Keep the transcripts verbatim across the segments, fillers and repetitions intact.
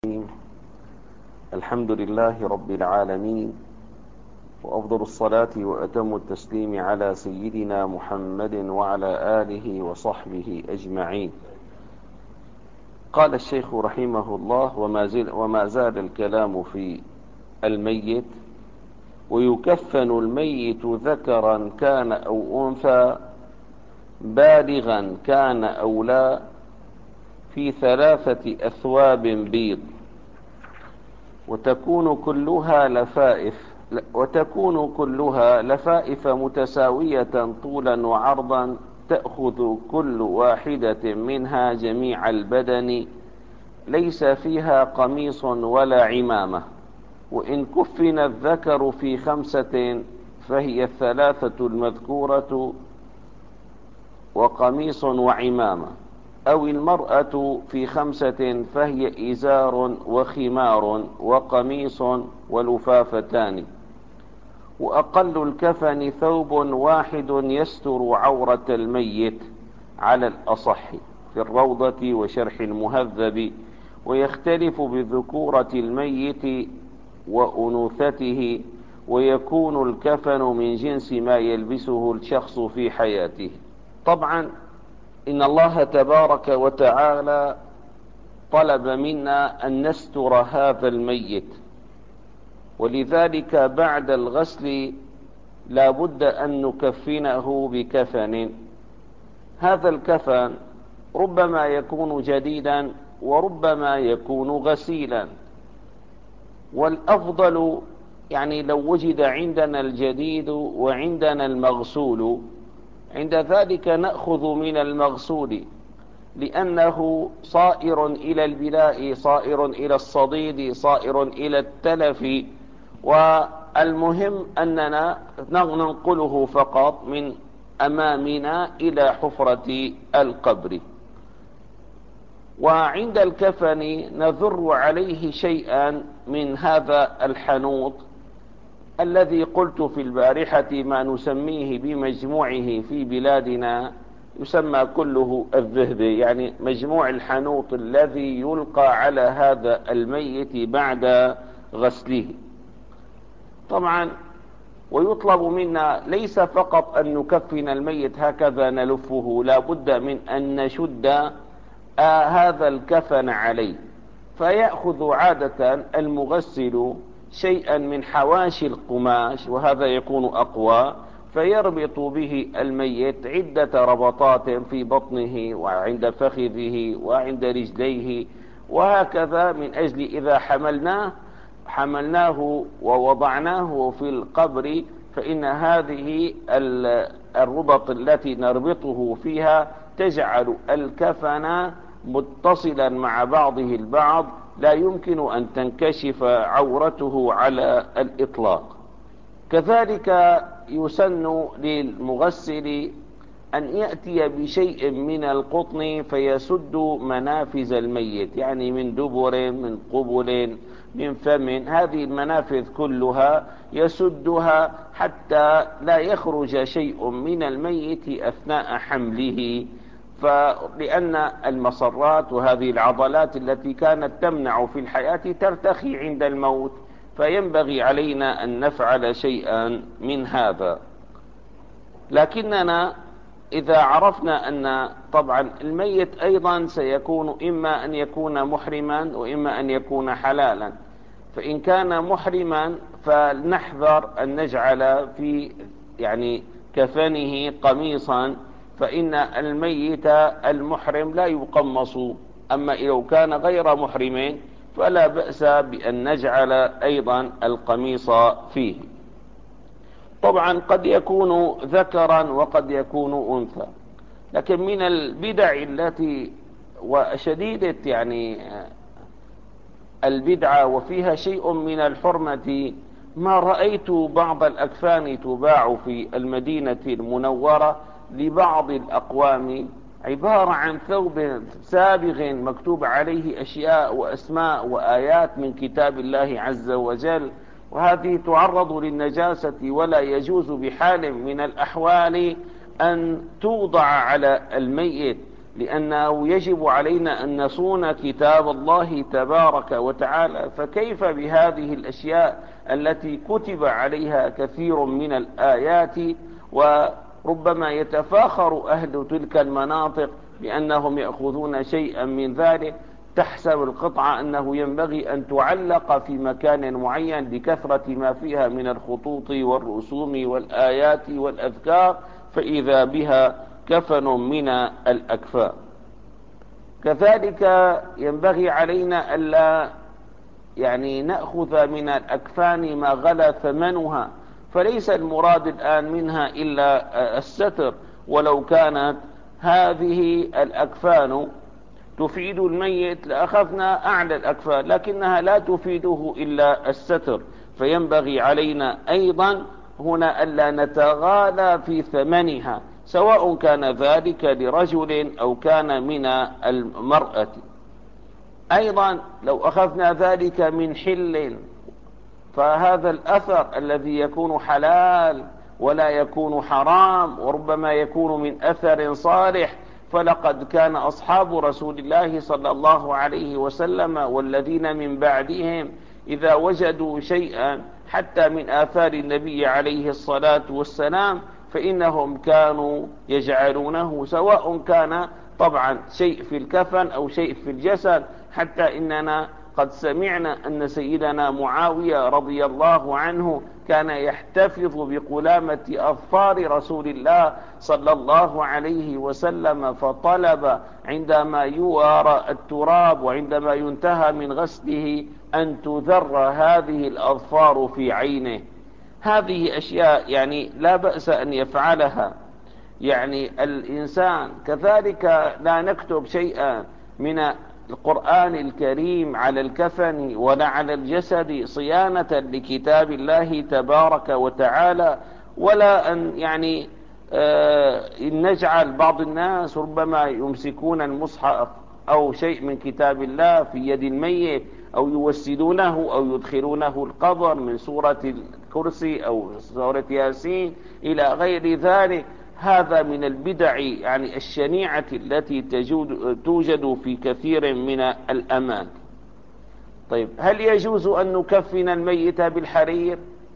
الحمد لله رب العالمين، وأفضل الصلاة وأتم التسليم على سيدنا محمد وعلى آله وصحبه أجمعين. قال الشيخ رحمه الله: وما زال, وما زال الكلام في الميت. ويكفن الميت ذكرا كان أو أنثى، بالغا كان أو لا، في ثلاثة أثواب بيض، وتكون كلها لفائف وتكون كلها لفائف متساوية طولا وعرضا، تأخذ كل واحدة منها جميع البدن، ليس فيها قميص ولا عمامة. وإن كفن الذكر في خمسة فهي الثلاثة المذكورة وقميص وعمامة، أو المرأة في خمسة فهي إزار وخمار وقميص ولفافتان. وأقل الكفن ثوب واحد يستر عورة الميت على الأصح في الروضة وشرح المهذب، ويختلف بذكورة الميت وأنوثته، ويكون الكفن من جنس ما يلبسه الشخص في حياته. طبعا إن الله تبارك وتعالى طلب منا أن نستر هذا الميت، ولذلك بعد الغسل لا بد أن نكفنه بكفن. هذا الكفن ربما يكون جديدا وربما يكون غسيلا، والأفضل يعني لو وجد عندنا الجديد وعندنا المغسول، عند ذلك نأخذ من المغسول، لأنه صائر إلى البلاء، صائر إلى الصديد، صائر إلى التلف، والمهم أننا ننقله فقط من أمامنا إلى حفرة القبر. وعند الكفن نذر عليه شيئا من هذا الحنوط الذي قلت في البارحة ما نسميه بمجموعه في بلادنا، يسمى كله الذهب، يعني مجموع الحنوط الذي يلقى على هذا الميت بعد غسله. طبعا ويطلب منا ليس فقط أن نكفن الميت هكذا نلفه، لا بد من أن نشد آه هذا الكفن عليه، فيأخذ عادة المغسل شيئا من حواشي القماش، وهذا يكون أقوى، فيربط به الميت عدة ربطات في بطنه وعند فخذه وعند رجليه، وهكذا من أجل إذا حملناه حملناه ووضعناه في القبر، فإن هذه الربط التي نربطه فيها تجعل الكفن متصلا مع بعضه البعض، لا يمكن أن تنكشف عورته على الإطلاق. كذلك يسن للمغسل أن يأتي بشيء من القطن فيسد منافذ الميت، يعني من دبر، من قبل، من فم، هذه المنافذ كلها يسدها حتى لا يخرج شيء من الميت أثناء حمله، فلأن المصرات وهذه العضلات التي كانت تمنع في الحياة ترتخي عند الموت، فينبغي علينا أن نفعل شيئا من هذا. لكننا إذا عرفنا أن طبعا الميت أيضا سيكون إما أن يكون محرما وإما أن يكون حلالا، فإن كان محرما فلنحذر أن نجعل في يعني كفنه قميصا، فإن الميت المحرم لا يقمص. أما لو كان غير محرم فلا بأس بأن نجعل أيضا القميص فيه. طبعا قد يكون ذكرا وقد يكون أنثى، لكن من البدع التي وشديدة يعني البدعة وفيها شيء من الحرمة، ما رأيت بعض الأكفان تباع في المدينة المنورة لبعض الأقوام عبارة عن ثوب سابغ مكتوب عليه أشياء وأسماء وآيات من كتاب الله عز وجل، وهذه تعرض للنجاسة، ولا يجوز بحال من الأحوال أن توضع على الميت، لأنه يجب علينا أن نصون كتاب الله تبارك وتعالى، فكيف بهذه الأشياء التي كتب عليها كثير من الآيات، وربما يتفاخر أهل تلك المناطق بأنهم يأخذون شيئا من ذلك. تحسب القطعة أنه ينبغي أن تعلق في مكان معين لكثرة ما فيها من الخطوط والرسوم والآيات والأذكار، فإذا بها كفن من الأكفان. كذلك ينبغي علينا ألا يعني نأخذ من الأكفان ما غلا ثمنها، فليس المراد الآن منها إلا الستر، ولو كانت هذه الأكفان تفيد الميت لأخذنا أعلى الأكفان، لكنها لا تفيده إلا الستر، فينبغي علينا أيضا هنا ألا نتغالى في ثمنها، سواء كان ذلك لرجل أو كان من المرأة. أيضا لو أخذنا ذلك من حل، فهذا الأثر الذي يكون حلال ولا يكون حرام، وربما يكون من أثر صالح، فلقد كان أصحاب رسول الله صلى الله عليه وسلم والذين من بعدهم إذا وجدوا شيئا حتى من آثار النبي عليه الصلاة والسلام فإنهم كانوا يجعلونه، سواء كان طبعا شيء في الكفن أو شيء في الجسد، حتى إننا قد سمعنا أن سيدنا معاوية رضي الله عنه كان يحتفظ بقلامة أظفار رسول الله صلى الله عليه وسلم، فطلب عندما يوارى التراب وعندما ينتهى من غسله أن تذر هذه الأظفار في عينه. هذه أشياء يعني لا بأس أن يفعلها يعني الإنسان. كذلك لا نكتب شيئا من القرآن الكريم على الكفن ولا على الجسد صيانة لكتاب الله تبارك وتعالى، ولا أن يعني آه نجعل بعض الناس ربما يمسكون المصحف أو شيء من كتاب الله في يد الميت، أو يوسدونه أو يدخلونه القبر من سورة الكرسي أو سورة ياسين إلى غير ذلك. هذا من البدع يعني الشنيعة التي توجد في كثير من الأماكن. طيب، هل يجوز أن نكفن الميت بالحرير؟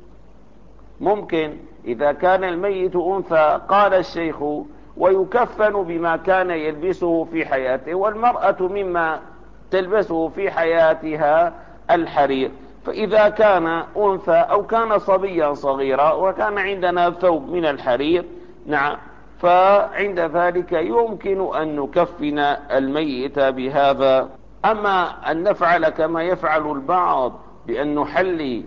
ممكن إذا كان الميت أنثى، قال الشيخ ويكفن بما كان يلبسه في حياته، والمرأة مما تلبسه في حياتها الحرير. فإذا كان أنثى أو كان صبيا صغيرا وكان عندنا ثوب من الحرير، نعم، فعند ذلك يمكن أن نكفن الميت بهذا. أما أن نفعل كما يفعل البعض بأن نحلي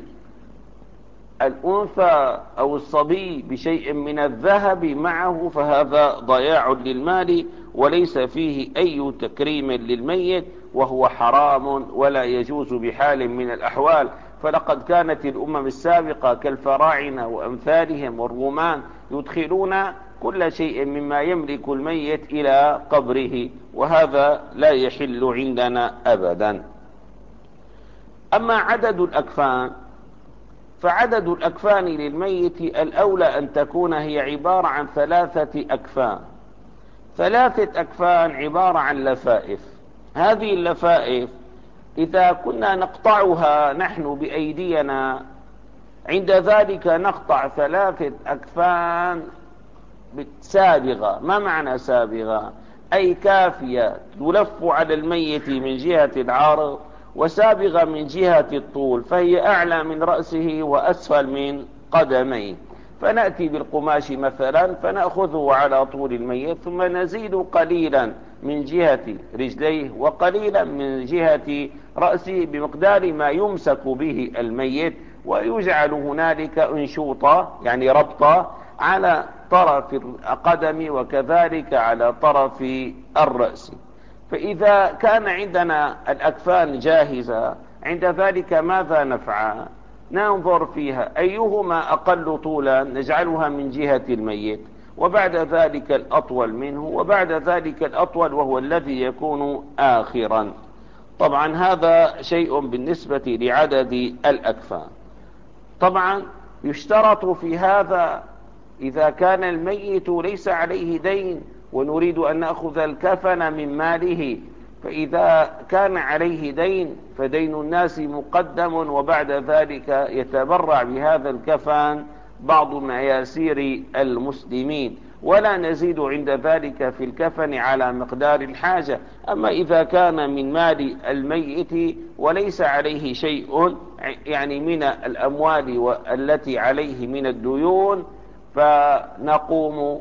الأنثى أو الصبي بشيء من الذهب معه، فهذا ضياع للمال وليس فيه أي تكريم للميت، وهو حرام ولا يجوز بحال من الأحوال. فلقد كانت الأمم السابقة كالفراعنة وأمثالهم والرومان يدخلون كل شيء مما يملك الميت إلى قبره، وهذا لا يحل عندنا أبدا. أما عدد الأكفان، فعدد الأكفان للميت الأولى أن تكون هي عبارة عن ثلاثة أكفان. ثلاثة أكفان عبارة عن لفائف. هذه اللفائف إذا كنا نقطعها نحن بأيدينا، عند ذلك نقطع ثلاثة أكفان سابغة. ما معنى سابغة؟ أي كافية تلف على الميت من جهة العرض وسابغة من جهة الطول، فهي أعلى من رأسه وأسفل من قدميه. فنأتي بالقماش مثلا فنأخذه على طول الميت، ثم نزيد قليلا من جهة رجليه وقليلا من جهة رأسه بمقدار ما يمسك به الميت، ويجعل هنالك انشوطة يعني ربطة على طرف القدم وكذلك على طرف الرأس. فإذا كان عندنا الأكفان جاهزة، عند ذلك ماذا نفعل؟ ننظر فيها أيهما أقل طولا نجعلها من جهة الميت، وبعد ذلك الأطول منه، وبعد ذلك الأطول وهو الذي يكون آخرا. طبعا هذا شيء بالنسبة لعدد الأكفان. طبعا يشترط في هذا إذا كان الميت ليس عليه دين ونريد أن نأخذ الكفن من ماله، فإذا كان عليه دين فدين الناس مقدم، وبعد ذلك يتبرع بهذا الكفن بعض مياسير المسلمين، ولا نزيد عند ذلك في الكفن على مقدار الحاجة. أما إذا كان من مال الميت وليس عليه شيء يعني من الأموال التي عليه من الديون، فنقوم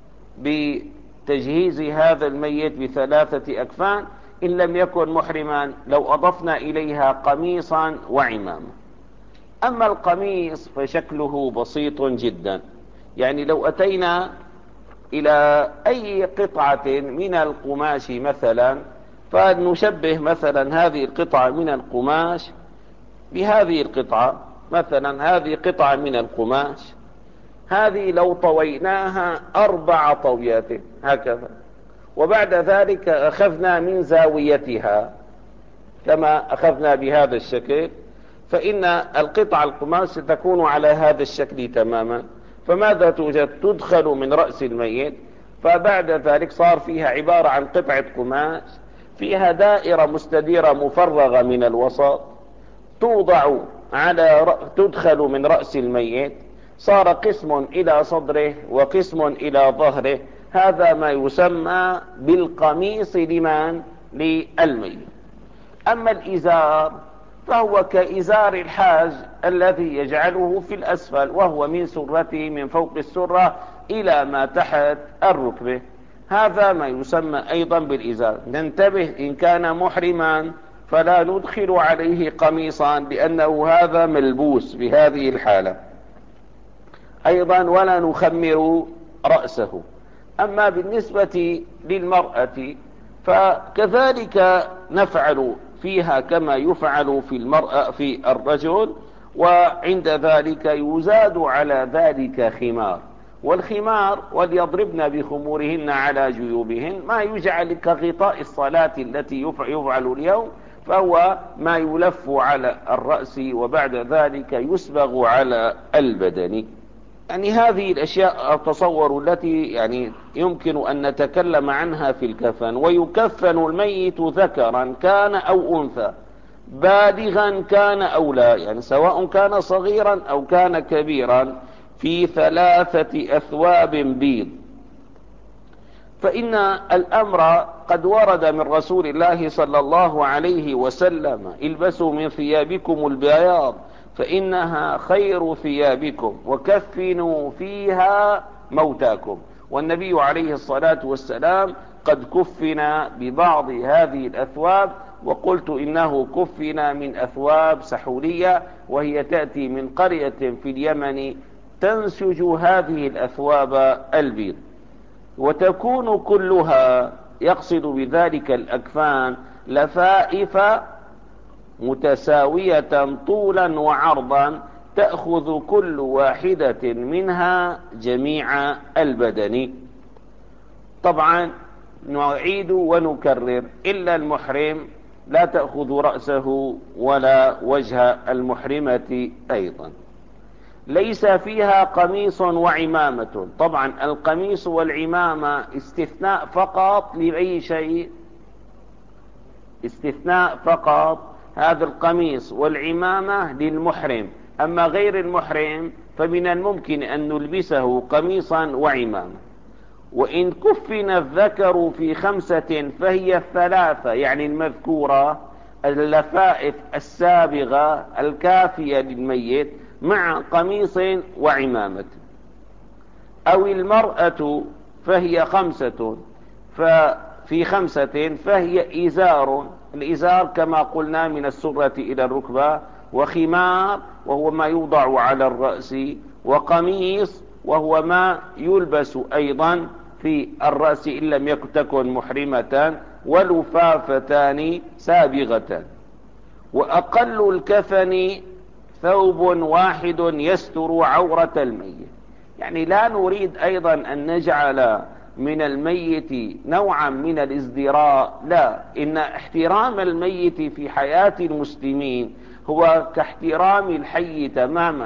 بتجهيز هذا الميت بثلاثة أكفان، إن لم يكن محرما لو أضفنا إليها قميصا وعمامة. أما القميص فشكله بسيط جدا، يعني لو أتينا إلى أي قطعة من القماش مثلا، فنشبه مثلا هذه القطعة من القماش بهذه القطعة، مثلا هذه قطعة من القماش، هذه لو طويناها أربع طويات هكذا، وبعد ذلك أخذنا من زاويتها كما أخذنا بهذا الشكل، فإن القطعة القماش ستكون على هذا الشكل تماما. فماذا توجد؟ تدخل من رأس الميت، فبعد ذلك صار فيها عبارة عن قطعة قماش فيها دائرة مستديرة مفرغة من الوسط، توضع على تدخل من رأس الميت، صار قسم إلى صدره وقسم إلى ظهره، هذا ما يسمى بالقميص لمن؟ للميت. أما الإزار فهو كإزار الحاج الذي يجعله في الأسفل، وهو من سرته من فوق السرة إلى ما تحت الركبة، هذا ما يسمى أيضا بالإزار. ننتبه، إن كان محرما فلا ندخل عليه قميصا لأنه هذا ملبوس بهذه الحالة أيضا، ولا نخمر رأسه. أما بالنسبة للمرأة فكذلك نفعل فيها كما يفعل في المرأة في الرجل، وعند ذلك يزاد على ذلك خمار، والخمار وليضربن بخمورهن على جيوبهن ما يجعل كغطاء الصلاة التي يفعل اليوم، فهو ما يلف على الرأس وبعد ذلك يسبغ على البدن. يعني هذه الأشياء أتصور التي يعني يمكن أن نتكلم عنها في الكفن. ويكفن الميت ذكرا كان أو أنثى، بالغا كان أو لا، يعني سواء كان صغيرا أو كان كبيرا، في ثلاثة أثواب بيض. فإن الأمر قد ورد من رسول الله صلى الله عليه وسلم: البسوا من ثيابكم البياض فإنها خير ثيابكم وكفنوا فيها موتاكم. والنبي عليه الصلاة والسلام قد كفنا ببعض هذه الأثواب، وقلت إنه كفنا من أثواب سحولية، وهي تأتي من قرية في اليمن تنسج هذه الأثواب البيض، وتكون كلها، يقصد بذلك الأكفان، لفائف متساوية طولا وعرضا، تأخذ كل واحدة منها جميع البدن. طبعا نعيد ونكرر: إلا المحرم لا تأخذ رأسه ولا وجه المحرمة أيضا. ليس فيها قميص وعمامة. طبعا القميص والعمامة استثناء فقط لأي شيء، استثناء فقط، هذا القميص والعمامة للمحرم. أما غير المحرم فمن الممكن أن نلبسه قميصا وعمامة. وإن كفن الذكر في خمسة فهي الثلاثة، يعني المذكورة، اللفائف السابغة الكافية للميت مع قميص وعمامة. أو المرأة فهي خمسة، ففي خمسة فهي إزار، الإزار كما قلنا من السرة إلى الركبة، وخمار وهو ما يوضع على الرأس، وقميص وهو ما يلبس أيضا في الرأس إن لم تكن محرمة، ولفافتان سابغة. وأقل الكفن ثوب واحد يستر عورة الميت. يعني لا نريد أيضا أن نجعل من الميت نوعا من الازدراء، لا، إن احترام الميت في حياة المسلمين هو كاحترام الحي تماما،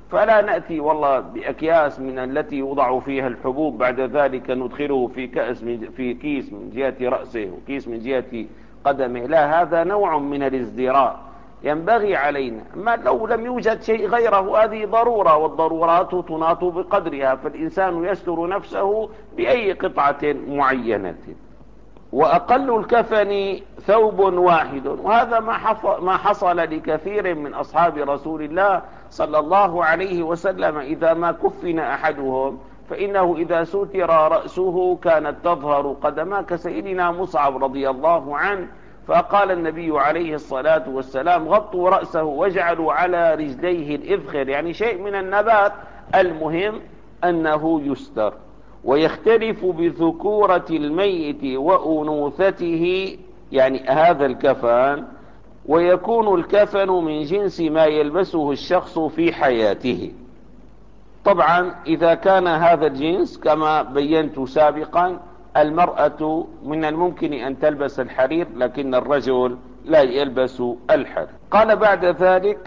فلا نأتي والله بأكياس من التي يوضع فيها الحبوب بعد ذلك ندخله في كأس من في كيس من جهة رأسه وكيس من جهة قدمه، لا، هذا نوع من الازدراء ينبغي علينا. ما لو لم يوجد شيء غيره، هذه ضرورة، والضرورات تناط بقدرها، فالإنسان يستر نفسه بأي قطعة معينة. وأقل الكفن ثوب واحد، وهذا ما حصل لكثير من أصحاب رسول الله صلى الله عليه وسلم. إذا ما كفن أحدهم فإنه إذا ستر رأسه كانت تظهر قدماه، كسيدنا مصعب رضي الله عنه، فقال النبي عليه الصلاة والسلام: غطوا رأسه واجعلوا على رجليه الإذخر، يعني شيء من النبات، المهم أنه يستر. ويختلف بذكورة الميت وأنوثته، يعني هذا الكفن، ويكون الكفن من جنس ما يلبسه الشخص في حياته. طبعا إذا كان هذا الجنس كما بينت سابقا، المرأة من الممكن أن تلبس الحرير، لكن الرجل لا يلبس الحرير. قال بعد ذلك: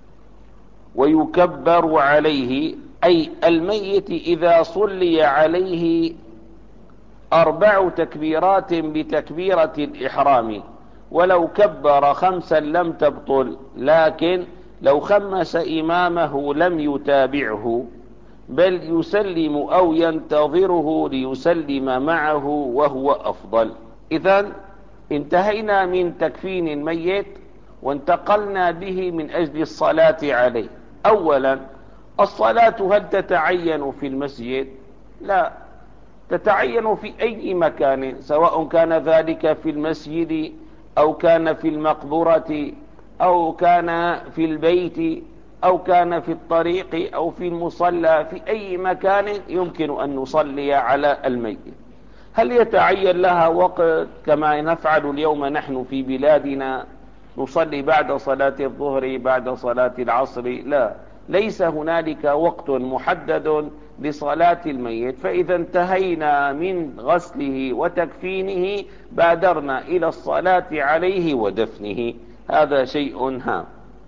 ويكبر عليه، أي الميت إذا صلي عليه أربع تكبيرات بتكبيرة الإحرام، ولو كبر خمسا لم تبطل، لكن لو خمس إمامه لم يتابعه، بل يسلم أو ينتظره ليسلم معه وهو أفضل. إذن انتهينا من تكفين الميت وانتقلنا به من أجل الصلاة عليه. أولا، الصلاة هل تتعين في المسجد؟ لا، تتعين في أي مكان، سواء كان ذلك في المسجد أو كان في المقبرة أو كان في البيت أو كان في الطريق أو في المصلى، في أي مكان يمكن أن نصلي على الميت. هل يتعين لها وقت كما نفعل اليوم نحن في بلادنا، نصلي بعد صلاة الظهر بعد صلاة العصر؟ لا، ليس هنالك وقت محدد لصلاة الميت. فإذا انتهينا من غسله وتكفينه بادرنا إلى الصلاة عليه ودفنه، هذا شيء هام.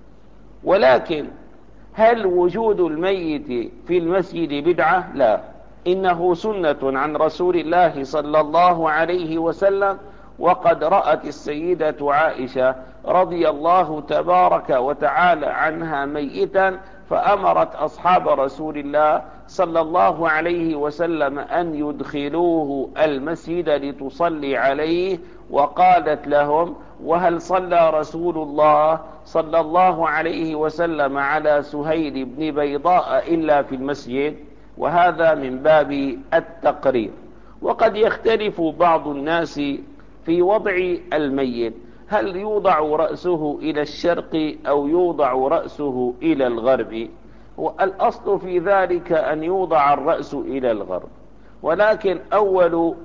ولكن هل وجود الميت في المسجد بدعة؟ لا، إنه سنة عن رسول الله صلى الله عليه وسلم. وقد رأت السيدة عائشة رضي الله تبارك وتعالى عنها ميتا، فأمرت أصحاب رسول الله صلى الله عليه وسلم أن يدخلوه المسجد لتصلي عليه، وقالت لهم: وهل صلى رسول الله صلى الله عليه وسلم على سهيل بن بيضاء إلا في المسجد؟ وهذا من باب التقرير. وقد يختلف بعض الناس في وضع الميت، هل يوضع رأسه إلى الشرق أو يوضع رأسه إلى الغرب؟ والأصل في ذلك أن يوضع الرأس إلى الغرب. ولكن أول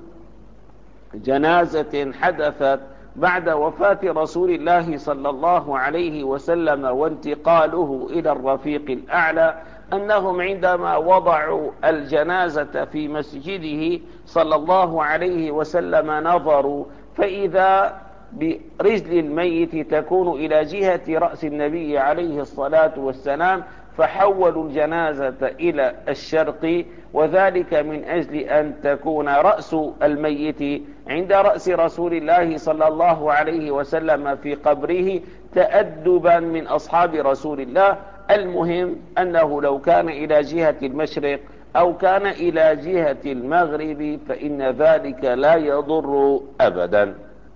جنازة حدثت بعد وفاة رسول الله صلى الله عليه وسلم وانتقاله إلى الرفيق الأعلى، أنهم عندما وضعوا الجنازة في مسجده صلى الله عليه وسلم نظروا فإذا برجل الميت تكون إلى جهة رأس النبي عليه الصلاة والسلام، فحولوا الجنازة إلى الشرق، وذلك من أجل أن تكون رأس الميت عند رأس رسول الله صلى الله عليه وسلم في قبره، تأدبا من أصحاب رسول الله. المهم أنه لو كان إلى جهة المشرق أو كان إلى جهة المغرب فإن ذلك لا يضر أبدا.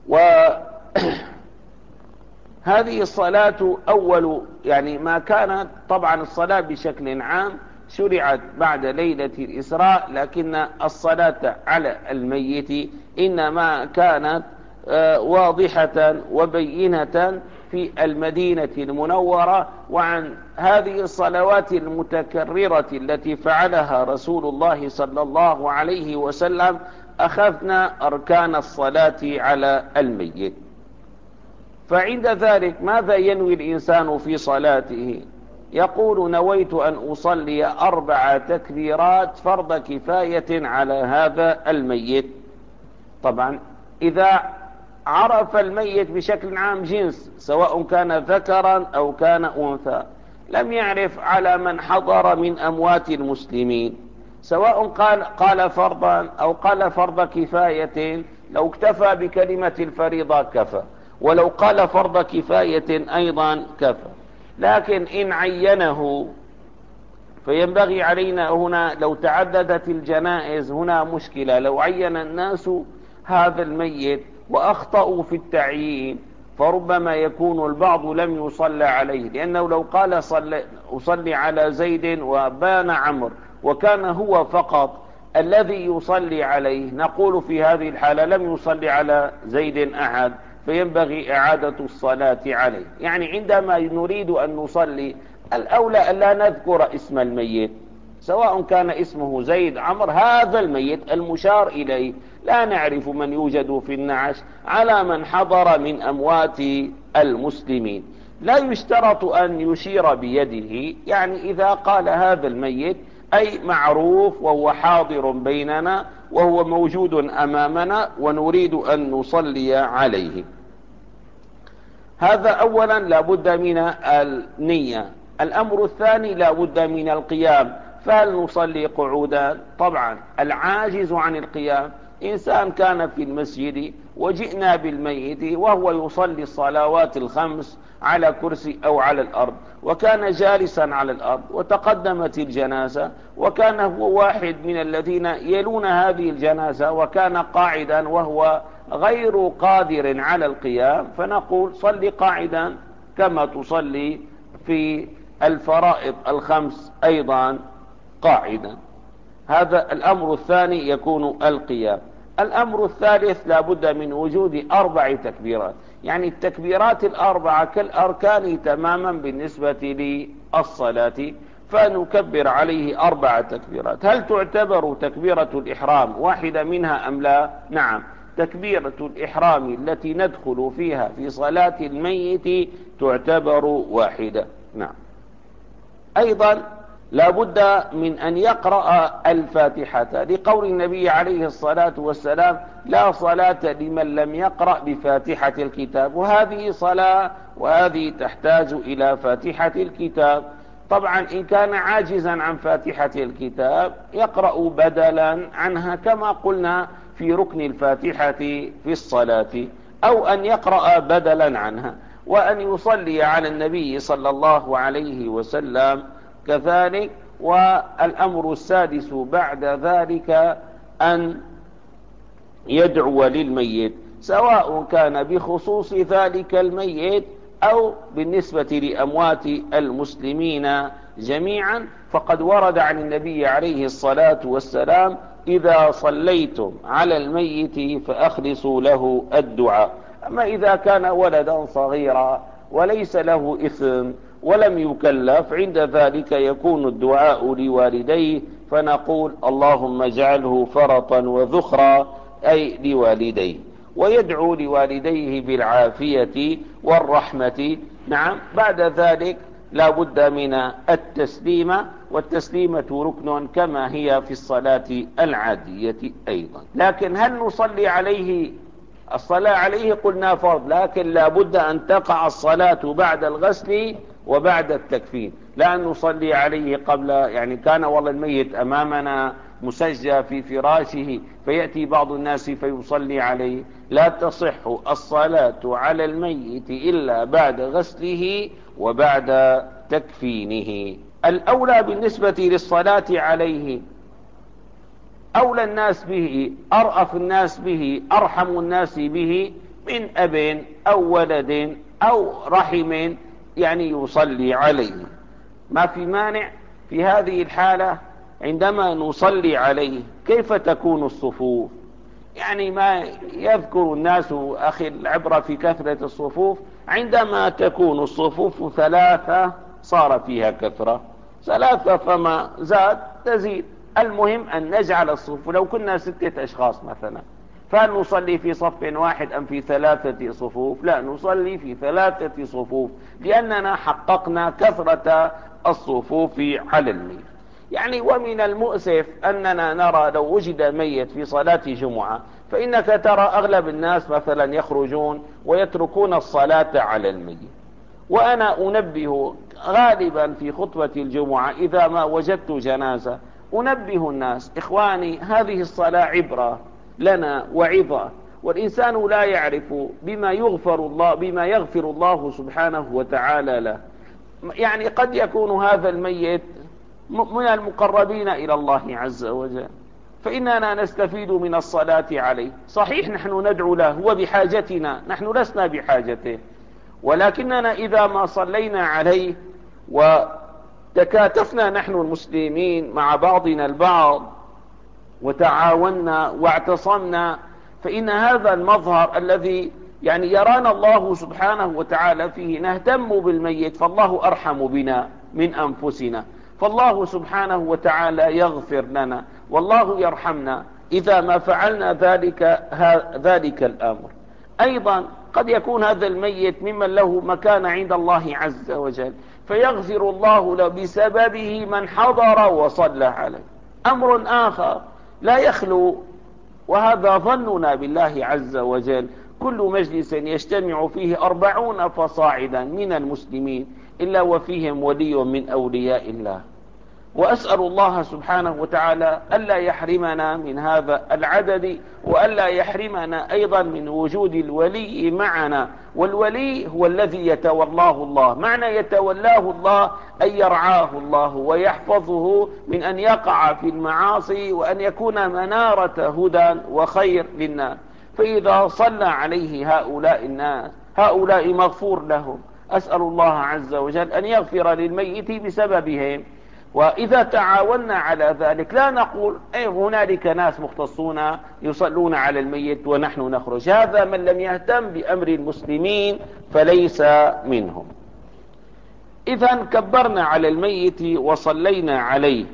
وهذه الصلاة أول يعني ما كانت، طبعا الصلاة بشكل عام شرعت بعد ليلة الإسراء، لكن الصلاة على الميت إنما كانت واضحة وبينة في المدينة المنورة. وعن هذه الصلوات المتكررة التي فعلها رسول الله صلى الله عليه وسلم أخذنا أركان الصلاة على الميت. فعند ذلك ماذا ينوي الإنسان في صلاته؟ يقول: نويت أن أصلي أربع تكبيرات فرض كفاية على هذا الميت. طبعا إذا عرف الميت بشكل عام جنس، سواء كان ذكرا أو كان أنثى، لم يعرف على من حضر من أموات المسلمين، سواء قال, قال فرضا أو قال فرض كفاية، لو اكتفى بكلمة الفريضة كفى، ولو قال فرض كفاية أيضا كفى. لكن إن عينه فينبغي علينا هنا، لو تعددت الجنائز هنا مشكلة، لو عين الناس هذا الميت وأخطأوا في التعيين فربما يكون البعض لم يصلى عليه، لأنه لو قال صلي أصلي على زيد وبان عمرو وكان هو فقط الذي يصلي عليه، نقول في هذه الحالة لم يصلي على زيد أحد، فينبغي إعادة الصلاة عليه. يعني عندما نريد أن نصلي الأولى أن لا نذكر اسم الميت، سواء كان اسمه زيد عمرو، هذا الميت المشار إليه لا نعرف من يوجد في النعش على من حضر من أموات المسلمين. لا يشترط أن يشير بيده، يعني إذا قال هذا الميت أي معروف وهو حاضر بيننا وهو موجود أمامنا ونريد أن نصلي عليه. هذا أولا لا بد من النية. الأمر الثاني لا بد من القيام. فهل نصلي قعودا؟ طبعا العاجز عن القيام إنسان كان في المسجد وجئنا بالميت وهو يصلي الصلوات الخمس على كرسي أو على الأرض، وكان جالسا على الأرض وتقدمت الجنازة وكان هو واحد من الذين يلون هذه الجنازة وكان قاعدا وهو غير قادر على القيام، فنقول صلي قاعدا كما تصلي في الفرائض الخمس أيضا قاعدا. هذا الأمر الثاني يكون القيام. الأمر الثالث لا بد من وجود أربع تكبيرات، يعني التكبيرات الأربعة كالأركان تماما بالنسبة للصلاة، فنكبر عليه أربع تكبيرات. هل تعتبر تكبيرة الإحرام واحدة منها أم لا؟ نعم، تكبيرة الإحرام التي ندخل فيها في صلاة الميت تعتبر واحدة. نعم. أيضا لا بد من أن يقرأ الفاتحة، لقول النبي عليه الصلاة والسلام لا صلاة لمن لم يقرأ بفاتحة الكتاب، وهذه صلاة وهذه تحتاج إلى فاتحة الكتاب. طبعا إن كان عاجزا عن فاتحة الكتاب يقرأ بدلا عنها كما قلنا في ركن الفاتحة في الصلاة، أو أن يقرأ بدلا عنها، وأن يصلي على النبي صلى الله عليه وسلم كذلك. والأمر السادس بعد ذلك أن يدعو للميت، سواء كان بخصوص ذلك الميت أو بالنسبة لأموات المسلمين جميعا، فقد ورد عن النبي عليه الصلاة والسلام إذا صليتم على الميت فأخلصوا له الدعاء. أما إذا كان ولدا صغيرا وليس له إثم ولم يكلف، عند ذلك يكون الدعاء لوالديه، فنقول اللهم اجعله فرطا وذخرا أي لوالديه، ويدعو لوالديه بالعافية والرحمة. نعم. بعد ذلك لا بد من التسليمة، والتسليمة ركن كما هي في الصلاة العادية أيضا. لكن هل نصلي عليه؟ الصلاة عليه قلنا فرض، لكن لا بد أن تقع الصلاة بعد الغسل وبعد التكفين، لا أن نصلي عليه قبل، يعني كان والله الميت أمامنا مسجى في فراشه فيأتي بعض الناس فيصلي عليه. لا تصح الصلاة على الميت إلا بعد غسله وبعد تكفينه. الأولى بالنسبة للصلاة عليه أولى الناس به، أرأف الناس به، أرحم الناس به من أب أو ولد أو رحم، يعني يصلي عليه. ما في مانع في هذه الحالة عندما نصلي عليه كيف تكون الصفوف؟ يعني ما يذكر الناس أخي العبرة في كثرة الصفوف، عندما تكون الصفوف ثلاثة صار فيها كثرة، ثلاثة فما زاد تزيد. المهم أن نجعل الصفوف، لو كنا ستة أشخاص مثلا فهل نصلي في صف واحد أم في ثلاثة صفوف؟ لا، نصلي في ثلاثة صفوف، لأننا حققنا كثرة الصفوف على الميت. يعني ومن المؤسف أننا نرى لو وجد ميت في صلاة جمعة فإنك ترى أغلب الناس مثلا يخرجون ويتركون الصلاة على الميت. وأنا أنبه غالبا في خطبة الجمعة إذا ما وجدت جنازة أنبه الناس: إخواني، هذه الصلاة عبرة لنا وعظة، والإنسان لا يعرف بما يغفر الله بما يغفر الله سبحانه وتعالى له. يعني قد يكون هذا الميت من المقربين إلى الله عز وجل، فإننا نستفيد من الصلاة عليه. صحيح نحن ندعو له وبحاجتنا، نحن لسنا بحاجته، ولكننا إذا ما صلينا عليه وتكاتفنا نحن المسلمين مع بعضنا البعض وتعاوننا واعتصمنا، فإن هذا المظهر الذي يعني يرانا الله سبحانه وتعالى فيه نهتم بالميت، فالله أرحم بنا من أنفسنا، فالله سبحانه وتعالى يغفر لنا والله يرحمنا إذا ما فعلنا ذلك ذلك الأمر. أيضا قد يكون هذا الميت ممن له مكان عند الله عز وجل، فيغفر الله له بسببه من حضر وصلى عليه. أمر آخر لا يخلو، وهذا ظننا بالله عز وجل، كل مجلس يجتمع فيه أربعون فصاعدا من المسلمين إلا وفيهم ولي من أولياء الله. وأسأل الله سبحانه وتعالى ألا يحرمنا من هذا العدد، وألا يحرمنا أيضا من وجود الولي معنا. والولي هو الذي يتولاه الله. معنى يتولاه الله أن يرعاه الله ويحفظه من أن يقع في المعاصي، وأن يكون منارة هدى وخير للناس. فإذا صلى عليه هؤلاء الناس، هؤلاء مغفور لهم. أسأل الله عز وجل أن يغفر للميت بسببهم. وإذا تعاوننا على ذلك لا نقول أي هنالك ناس مختصون يصلون على الميت ونحن نخرج. هذا من لم يهتم بأمر المسلمين فليس منهم. إذا كبرنا على الميت وصلينا عليه.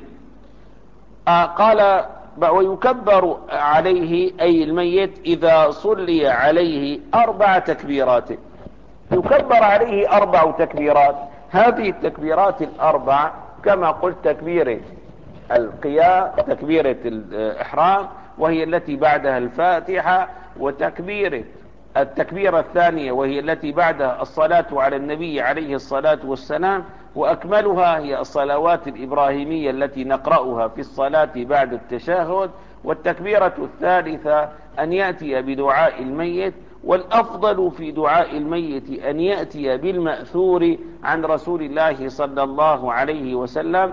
آه قال: ويكبر عليه أي الميت إذا صلي عليه أربع تكبيرات. يكبر عليه أربع تكبيرات. هذه التكبيرات الأربع كما قلت: تكبيرة القيام، تكبيرة الإحرام وهي التي بعدها الفاتحة، وتكبيرة التكبيرة الثانية وهي التي بعدها الصلاة على النبي عليه الصلاة والسلام، وأكملها هي الصلوات الإبراهيمية التي نقرأها في الصلاة بعد التشهد. والتكبيرة الثالثة أن يأتي بدعاء الميت، والأفضل في دعاء الميت أن يأتي بالمأثور عن رسول الله صلى الله عليه وسلم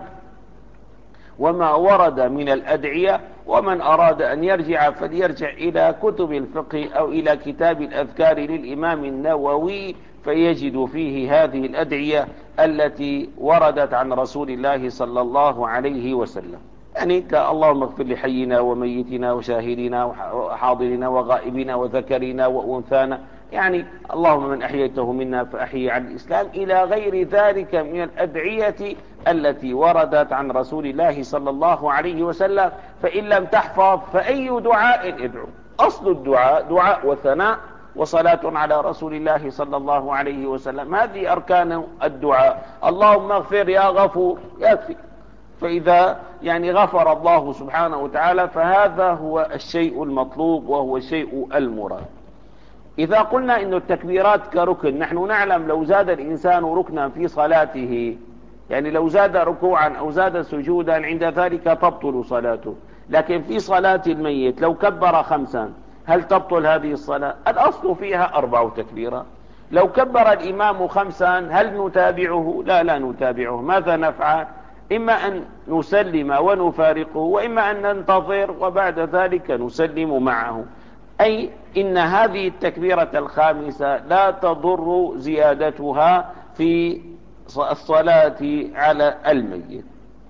وما ورد من الأدعية. ومن أراد أن يرجع فليرجع إلى كتب الفقه أو إلى كتاب الأذكار للإمام النووي، فيجد فيه هذه الأدعية التي وردت عن رسول الله صلى الله عليه وسلم. يعني اللهم اغفر لحينا وميتنا وشاهدنا وحاضرنا وغائبنا وذكرنا وأنثانا، يعني اللهم من أحييته منا فأحيي على الإسلام، إلى غير ذلك من الأدعية التي وردت عن رسول الله صلى الله عليه وسلم. فإن لم تحفظ فأي دعاء ادعو. أصل الدعاء دعاء وثناء وصلاة على رسول الله صلى الله عليه وسلم، هذه أركان الدعاء. اللهم اغفر يا غفور يكفي. فإذا يعني غفر الله سبحانه وتعالى فهذا هو الشيء المطلوب وهو الشيء المراد. إذا قلنا إن التكبيرات كركن، نحن نعلم لو زاد الإنسان ركنا في صلاته، يعني لو زاد ركوعا أو زاد سجودا، عند ذلك تبطل صلاته. لكن في صلاة الميت لو كبر خمسا هل تبطل هذه الصلاة؟ الأصل فيها أربع تكبيرات. لو كبر الإمام خمسا هل نتابعه؟ لا لا نتابعه. ماذا نفعل؟ إما أن نسلم ونفارقه، وإما أن ننتظر وبعد ذلك نسلم معه. أي إن هذه التكبيرة الخامسة لا تضر زيادتها في الصلاة على الميت.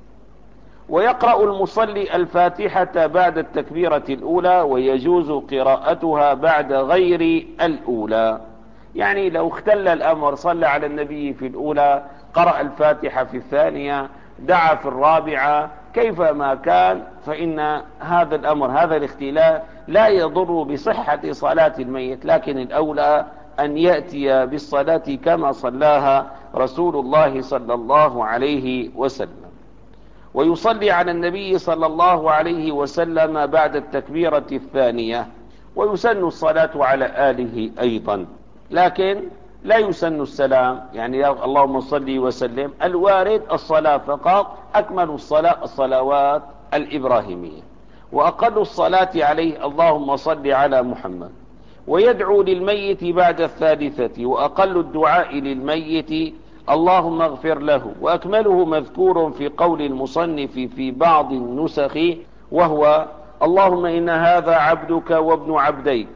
ويقرأ المصلي الفاتحة بعد التكبيرة الأولى، ويجوز قراءتها بعد غير الأولى. يعني لو اختل الأمر صلى على النبي في الأولى، قرأ الفاتحة في الثانية، دعا في الرابعة، كيفما كان، فإن هذا الأمر هذا الاختلاف لا يضر بصحة صلاة الميت، لكن الأولى أن يأتي بالصلاة كما صلاها رسول الله صلى الله عليه وسلم. ويصلي على النبي صلى الله عليه وسلم بعد التكبيرة الثانية، ويسن الصلاة على آله أيضا. لكن لا يسن السلام، يعني اللهم صل وسلم، الوارد الصلاة فقط. أكمل الصلاة الصلوات الإبراهيمية، وأقل الصلاة عليه اللهم صل على محمد. ويدعو للميت بعد الثالثة، وأقل الدعاء للميت اللهم اغفر له، وأكمله مذكور في قول المصنف في بعض النسخ، وهو اللهم إن هذا عبدك وابن عبديك،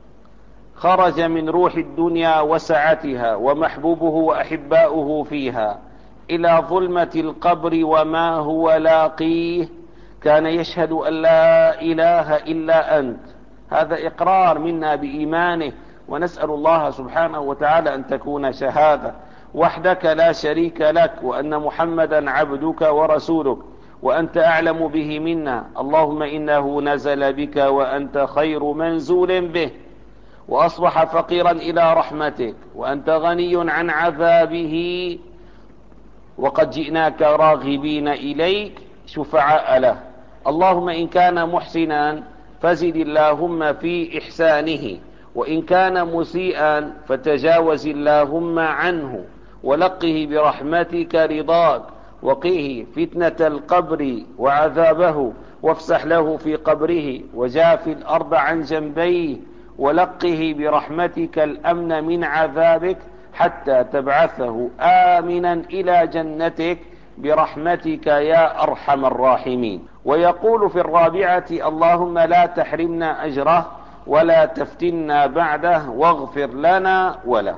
خرج من روح الدنيا وسعتها ومحبوبه وأحباؤه فيها إلى ظلمة القبر وما هو لاقيه، كان يشهد أن لا إله إلا أنت. هذا إقرار منا بإيمانه، ونسأل الله سبحانه وتعالى أن تكون شهادة، وحدك لا شريك لك، وأن محمدا عبدك ورسولك، وأنت أعلم به منا. اللهم إنه نزل بك وأنت خير منزول به، وأصبح فقيرا إلى رحمتك، وأنت غني عن عذابه، وقد جئناك راغبين إليك شفعاء له. اللهم إن كان محسنا فزد اللهم في إحسانه، وإن كان مسيئا فتجاوز اللهم عنه، ولقه برحمتك رضاك، وقيه فتنة القبر وعذابه، وافسح له في قبره، وجاف الأرض عن جنبيه، ولقه برحمتك الأمن من عذابك، حتى تبعثه آمنا إلى جنتك برحمتك يا أرحم الراحمين. ويقول في الرابعة اللهم لا تحرمنا أجره ولا تفتنا بعده واغفر لنا وله.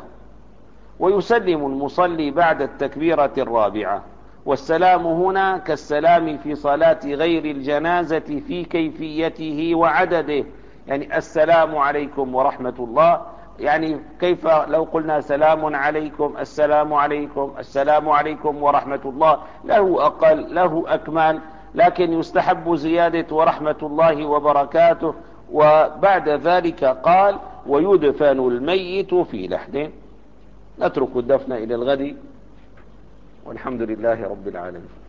ويسلم المصلي بعد التكبيرة الرابعة، والسلام هنا كالسلام في صلاة غير الجنازة في كيفيته وعدده، يعني السلام عليكم ورحمة الله، يعني كيف لو قلنا سلام عليكم، السلام عليكم، السلام عليكم ورحمة الله، له أقل له أكمل، لكن يستحب زيادة ورحمة الله وبركاته. وبعد ذلك قال ويدفن الميت في لحد. نترك الدفن إلى الغد، والحمد لله رب العالمين.